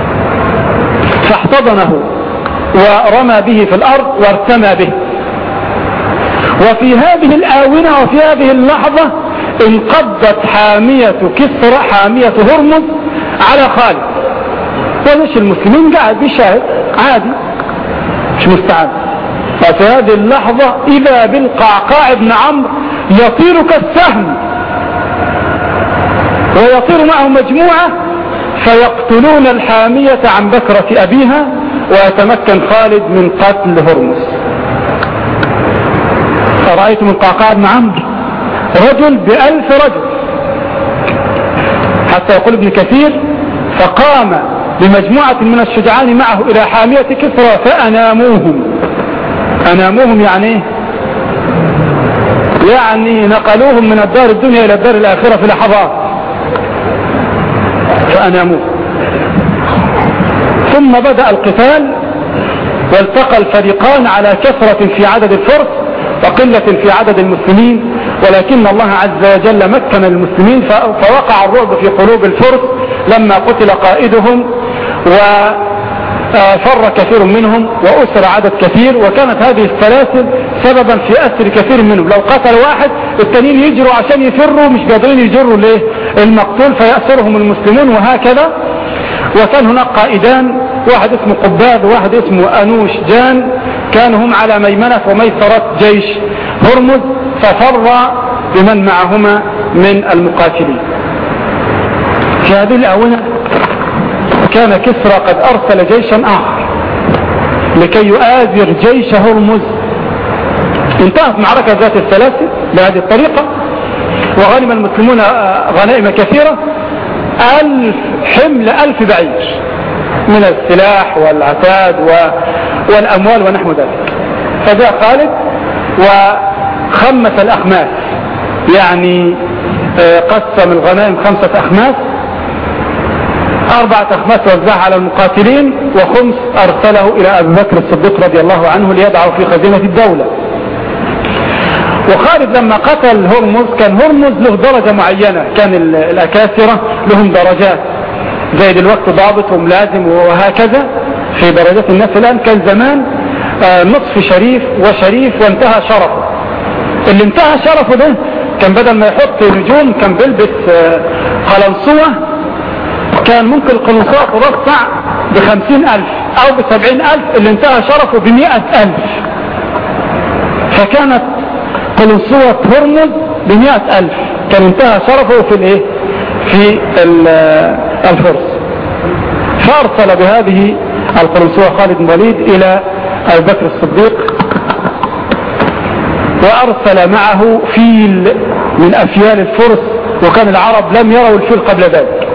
فاحتضنه ورمى به في الأرض وارتمى به. وفي هذه الآونة وفي هذه اللحظة انقضت حامية كسرى حامية هرمز على خالد، وليش المسلمين قاعد بيشاهد عادي مش مستعد. وفي هذه اللحظة إذا بالقعقاع بن عمرو يطير كالسهم ويطير معه مجموعة فيقتلون الحامية عن بكرة أبيها، ويتمكن خالد من قتل هرمز. فرأيتم القعقاع بن عمرو رجل بألف رجل، حتى يقول ابن كثير فقام بمجموعة من الشجعان معه إلى حامية كسرى فأناموهم. أناموهم يعني ايه؟ يعني نقلوهم من الدار الدنيا إلى الدار الآخرة في لحظات، فأناموه. ثم بدأ القتال والتقى الفريقان على كثرة في عدد الفرس وقلة في عدد المسلمين، ولكن الله عز وجل مكن المسلمين فوقع الرعب في قلوب الفرس لما قتل قائدهم وفر كثير منهم وأسر عدد كثير. وكانت هذه السلاسل سببا في أسر كثير منهم، لو قتل واحد التانيين يجروا عشان يفروا مش قادرين يجروا ليه المقتول فيأسرهم المسلمون، وهكذا. وكان هناك قائدان، واحد اسمه قباد وواحد اسمه أنوش جان، كانوا هم على ميمنة وميسرة جيش هرمز، ففر بمن معهما من المقاتلين. في هذه الآونة كان كسرى قد أرسل جيشا آخر لكي يؤازر جيش هرمز. انتهت معركة ذات السلاسل بهذه الطريقة، وغنم المسلمون غنائم كثيرة، ألف حمل ألف بعير من السلاح والعتاد والأموال ونحو ذلك. فجاء خالد وخمس الأخماس، يعني قسم الغنائم خمسة أخماس، أربعة أخماس وزعها على المقاتلين، وخمس أرسله إلى أبي بكر الصديق رضي الله عنه ليضعه في خزينة الدولة. وخالد لما قتل هرمز كان هرمز له درجة معينة، كان الأكاسرة لهم درجات زي دلوقتي ضابط وملازم وهكذا في درجات الناس. الآن كان زمان نصف شريف وشريف وانتهى شرفه. اللي انتهى شرفه ده كان بدل ما يحط نجوم كان بيلبس قلنصوة، كان ممكن القلنصوة ترصع بخمسين ألف أو بسبعين ألف، اللي انتهى شرفه بمئة ألف. فكانت قلنصوة هرمز بمئة ألف، كان انتهى شرفه في الايه في الفرس. فأرسل بهذه القلنسوة خالد بن الوليد إلى أبي بكر الصديق، وأرسل معه فيل من أفيال الفرس، وكان العرب لم يروا الفيل قبل ذلك.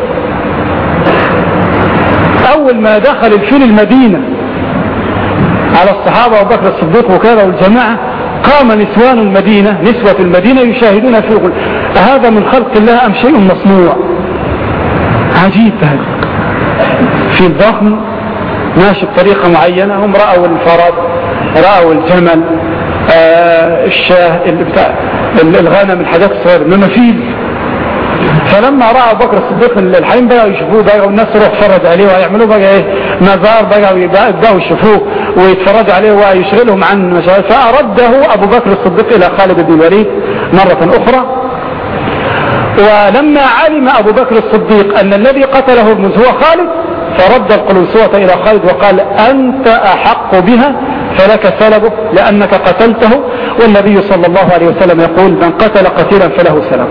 أول ما دخل الفيل المدينة على الصحابة وأبو بكر الصديق وكذا والجماعة، قام نسوان المدينة نسوة المدينة يشاهدون فيه، يقول هذا من خلق الله أم شيء مصنوع؟ عجيب هذا، فيل ضخم ماشي بطريقة معينة، هم رأوا الفرس، رأوا الجمل، آه الشاه، الغنم، الحاجات الصغيرة، انما فيل. فلما رأى أبو بكر الصديق الحين بقى يشوفوه بقى، والناس يروح يتفرج عليه ويعملوا بقى ايه مزار بقى، ويبداوا يشوفوه ويتفرج عليه ويشغلهم عن مشاهد. فأرده أبو بكر الصديق إلى خالد بن الوليد مرة أخرى. ولما علم أبو بكر الصديق أن الذي قتله هرمز هو خالد، فرد القلنسوة إلى خالد وقال أنت أحق بها فلك سلبه لأنك قتلته، والنبي صلى الله عليه وسلم يقول من قتل قتيلا فله سلب.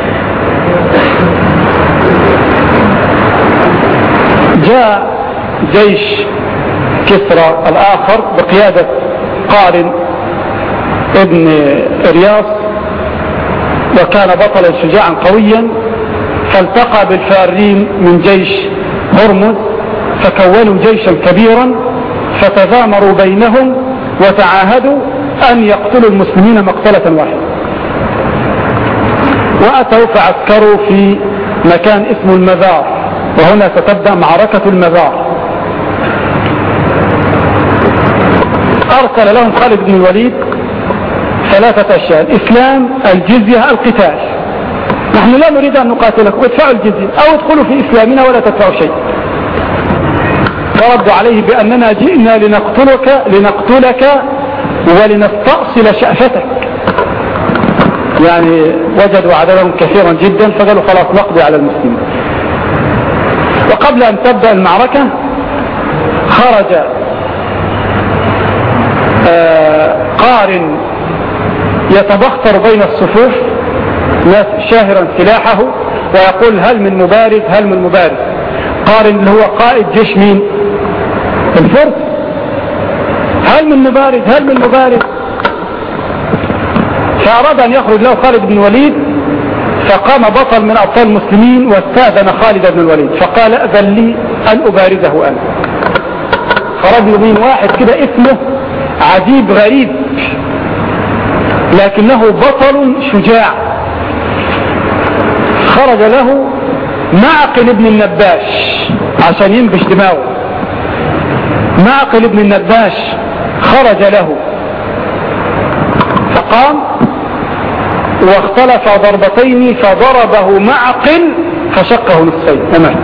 جاء جيش كسرى الآخر بقيادة قارن ابن رياض، وكان بطلا شجاعا قويا، فالتقى بالفارين من جيش هرمز فكونوا جيشا كبيرا، فتذامروا بينهم وتعاهدوا أن يقتلوا المسلمين مقتلة واحدة. وأتوا فعسكروا في مكان اسمه المزار، وهنا ستبدأ معركة المزار. أرسل لهم خالد بن الوليد ثلاثة أشياء: الإسلام، الجزية، القتال. نحن لا نريد أن نقاتلكم، ادفعوا الجزية أو ادخلوا في إسلامنا ولا تدفعوا شيء. فردوا عليه بأننا جئنا لنقتلك لنقتلك ولنستأصل شأفتك. يعني وجدوا عددهم كثيرا جدا، فقالوا خلاص نقضي على المسلمين. وقبل أن تبدأ المعركة خرج آه قارن يتبختر بين الصفوف شاهرا سلاحه ويقول هل من مبارز هل من مبارز. قارن اللي هو قائد جيش مين؟ الفرس. هل من مبارز هل من مبارز. فأراد أن يخرج له خالد بن الوليد، فقام بطل من أبطال المسلمين واستأذن خالد بن الوليد فقال أذن لي أن أبارزه أنا. خرج له مين؟ واحد كده اسمه عجيب غريب لكنه بطل شجاع. خرج له معقل ابن النباش عشان ينبش دماغه. معقل ابن النباش خرج له فقام واختلف ضربتين فضربه معقل فشقه نصفين ومات.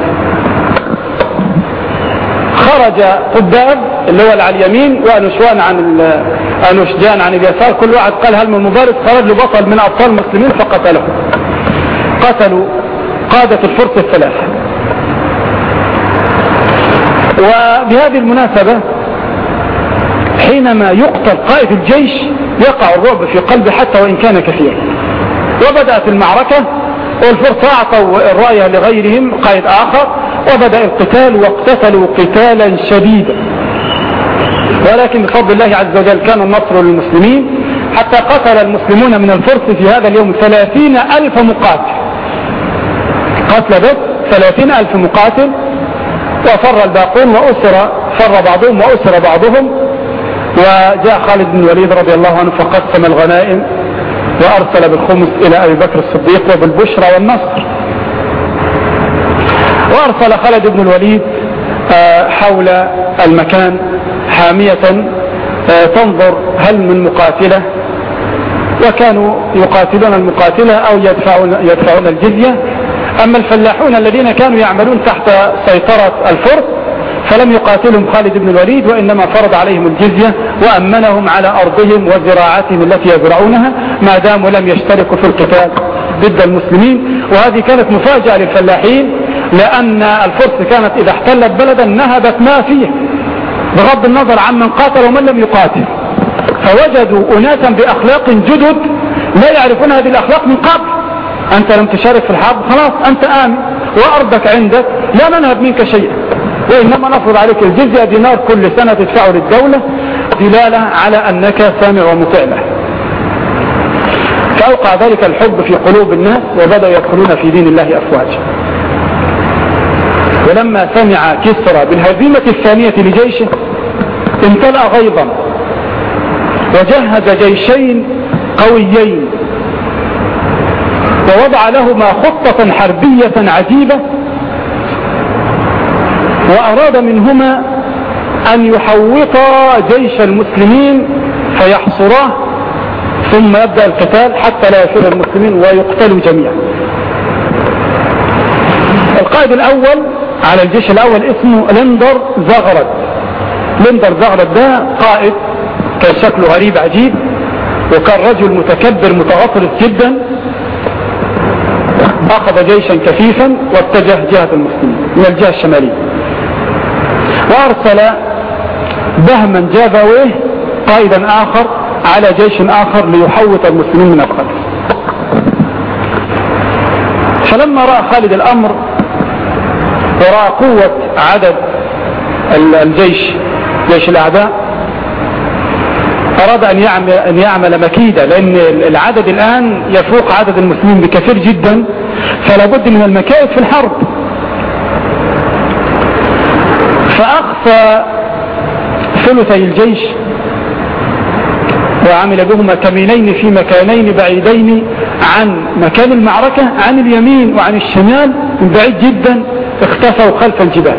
خرج قدام اللي هو على اليمين وأنشوان عن أنشجان عن اليسار، كل واحد قال هل من مبارز. خرج له بطل من أبطال المسلمين فقتله. قتلوا قادة الفرس الثلاثة. وبهذه المناسبة حينما يقتل قائد الجيش يقع الرعب في قلبه حتى وإن كان كثيرا. وبدأت المعركة والفرس أعطوا الراية لغيرهم قائد آخر، وبدأ القتال واقتتلوا قتالا شديدا، ولكن بفضل الله عز وجل كان النصر للمسلمين حتى قتل المسلمون من الفرس في هذا اليوم ثلاثين ألف مقاتل. قتل بس ثلاثين ألف مقاتل، وفر الباقون وأسر فر بعضهم وأسر بعضهم. وجاء خالد بن الوليد رضي الله عنه فقسم الغنائم وأرسل بالخمس إلى أبي بكر الصديق وبالبشرى والنصر. وأرسل خالد بن الوليد حول المكان حامية تنظر هل من مقاتلة، وكانوا يقاتلون المقاتلة أو يدفعون, يدفعون الجزية. أما الفلاحون الذين كانوا يعملون تحت سيطرة الفرس فلم يقاتلهم خالد بن الوليد، وإنما فرض عليهم الجزية وأمنهم على أرضهم وزراعتهم التي يزرعونها ما داموا لم يشتركوا في القتال ضد المسلمين. وهذه كانت مفاجأة للفلاحين، لأن الفرس كانت إذا احتلت بلدا نهبت ما فيه بغض النظر عن من قاتل ومن لم يقاتل. فوجدوا أناسا بأخلاق جدد لا يعرفون هذه الأخلاق من قبل. أنت لم تشارك في الحرب خلاص أنت آمن وأرضك عندك لا ننهب منك شيئا، وإنما نفرض عليك الجزية دينار كل سنة تدفعه للدولة دلالة على أنك سامع ومطيع له. فأوقع ذلك الحب في قلوب الناس وبدأوا يدخلون في دين الله أفواجا. ولما سمع كسرى بالهزيمة الثانية لجيشه امتلأ غيظا وجهز جيشين قويين ووضع لهما خطة حربية عجيبة، وأراد منهما أن يحوطا جيش المسلمين فيحصراه ثم يبدأ القتال حتى لا يفر المسلمين ويقتلوا جميعا. القائد الأول على الجيش الأول اسمه لندر زغرد. لندر زغرد ده قائد كان شكله غريب عجيب، وكان رجل متكبر متغطرس جدا. أخذ جيشا كثيفا واتجه جهة المسلمين من الجهة الشمالية، وأرسل بهما جابويه قائدا آخر على جيش آخر ليحوط المسلمين من الخلف. فلما رأى خالد الأمر ورأى قوة عدد الجيش جيش الأعداء أراد أن يعمل, أن يعمل مكيدة، لأن العدد الآن يفوق عدد المسلمين بكثير جدا، فلا بد من المكائد في الحرب. فأخفى ثلثي الجيش وعمل بهما كمينين في مكانين بعيدين عن مكان المعركة، عن اليمين وعن الشمال من بعيد جدا، اختفوا خلف الجبال.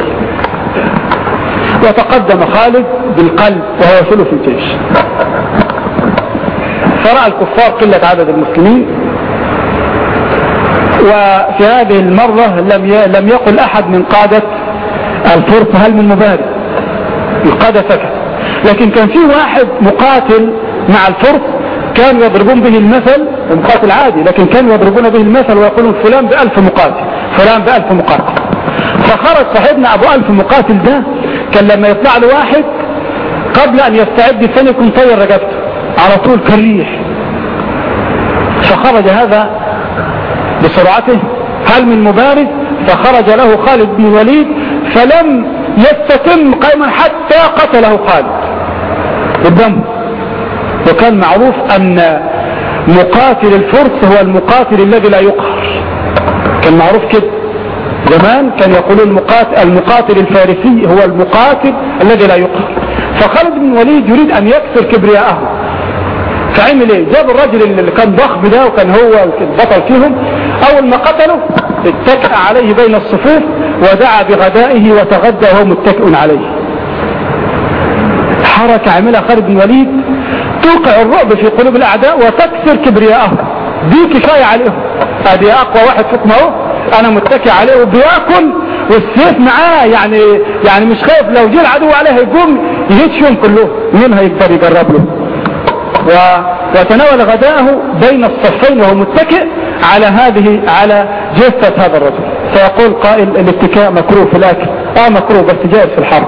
وتقدم خالد بالقلب وهو ثلث الجيش. فرأى الكفار قلة عدد المسلمين، وفي هذه المرة لم لم يقل أحد من قادة الفرس هل من مبارك، القادة سكت. لكن كان في واحد مقاتل مع الفرس كانوا يضربون به المثل، مقاتل عادي لكن كانوا يضربون به المثل ويقولون فلان بألف مقاتل، فلان بألف مقاتل. فخرج صاحبنا أبو ألف مقاتل ده، كان لما يطلع له واحد قبل أن يستعد الثاني يكون طير رقبته على طول كالريح. فخرج هذا بسرعته هل من مبارز، فخرج له خالد بن الوليد فلم يستتم قائما حتى قتله خالد بالدم. وكان معروف أن مقاتل الفرس هو المقاتل الذي لا يقهر، كان معروف كده زمان، كان يقولون المقاتل, المقاتل الفارسي هو المقاتل الذي لا يقهر. فخالد بن الوليد يريد أن يكسر كبرياءه، فعمل ايه؟ جاب الرجل اللي كان ضخم ده وكان هو البطل فيهم، أول ما قتله اتكأ عليه بين الصفوف ودعا بغدائه وتغدى وهو متكئ عليه. حركة عملها خالد بن الوليد توقع الرعب في قلوب الأعداء وتكسر كبرياءهم. دي كفاية عليهم، هذه أقوى واحد فيكم اهو، أنا متكئ عليه وبياكل والسيف معاه، يعني يعني مش خايف لو جه العدو عليه يقوم يهدشهم كلهم، مين هيقدر يقرب له؟ وتناول غداءه بين الصفين وهو متكئ على هذه على جثة هذا الرجل. فيقول قائل الاتكاء مكروه في الأكل، اه مكروه بس جائز في الحرب.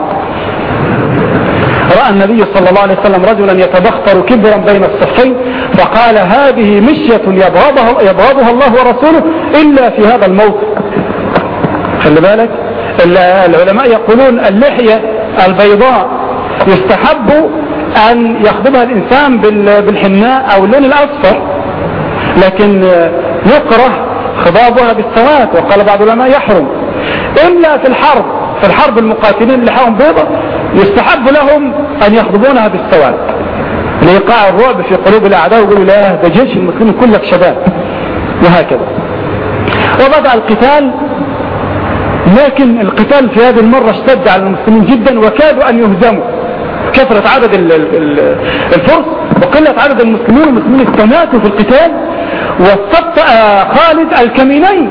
رأى النبي صلى الله عليه وسلم رجلا يتبختر كبرا بين الصفين فقال هذه مشية يبغضها, يبغضها الله ورسوله إلا في هذا الموطن. خلي بالك العلماء يقولون اللحية البيضاء يستحب أن يخضبها الإنسان بالحناء أو اللون الأصفر، لكن يكره خضابها بالسواد، وقال بعض العلماء يحرم إلا في الحرب. في الحرب المقاتلين اللي لحاهم بيضة يستحب لهم أن يخضبونها بالسواد لإيقاع الرعب في قلوب الأعداء، ويقولوا لا ده جيش المسلمين كلك شباب، وهكذا. وبدأ القتال، لكن القتال في هذه المرة اشتد على المسلمين جدا وكادوا أن يهزموا. كثرة عدد الفرس وقلة عدد المسلمين، المسلمين استماتوا في القتال واستبطأ خالد الكمينين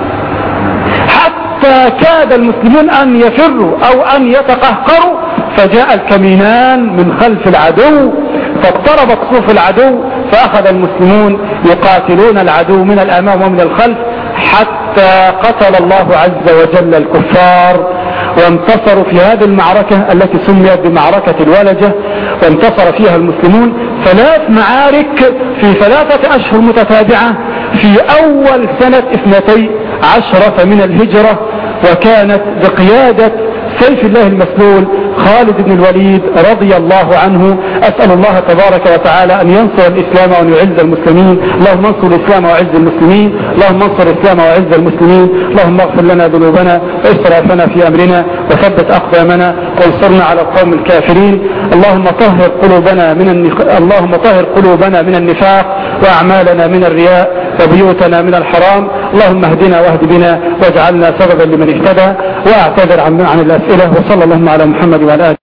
حتى كاد المسلمون أن يفروا أو أن يتقهقروا، فجاء الكمينان من خلف العدو فاضطربت صفوف العدو، فأخذ المسلمون يقاتلون العدو من الأمام ومن الخلف حتى قتل الله عز وجل الكفار، وانتصروا في هذه المعركة التي سميت بمعركة الولجة، وانتصر فيها المسلمون ثلاث معارك في ثلاثة أشهر متتابعة في أول سنة اثنتي عشرة من الهجرة، وكانت بقيادة سيف الله المسلول خالد بن الوليد رضي الله عنه. أسأل الله تبارك وتعالى أن ينصر الإسلام وأن يعز المسلمين. اللهم انصر الإسلام وأعز المسلمين. اللهم انصر الإسلام وأعز المسلمين. اللهم اغفر لنا ذنوبنا وإسرافنا في أمرنا وثبت أقدامنا وانصرنا على القوم الكافرين. اللهم طهر قلوبنا من النق... اللهم طهر قلوبنا من النفاق وأعمالنا من الرياء وبيوتنا من الحرام. اللهم اهدنا واهد بنا واجعلنا سببا لمن اهتدى. واعتذر عن عن الأسئلة. وصلى اللهم على محمد وعلى آله.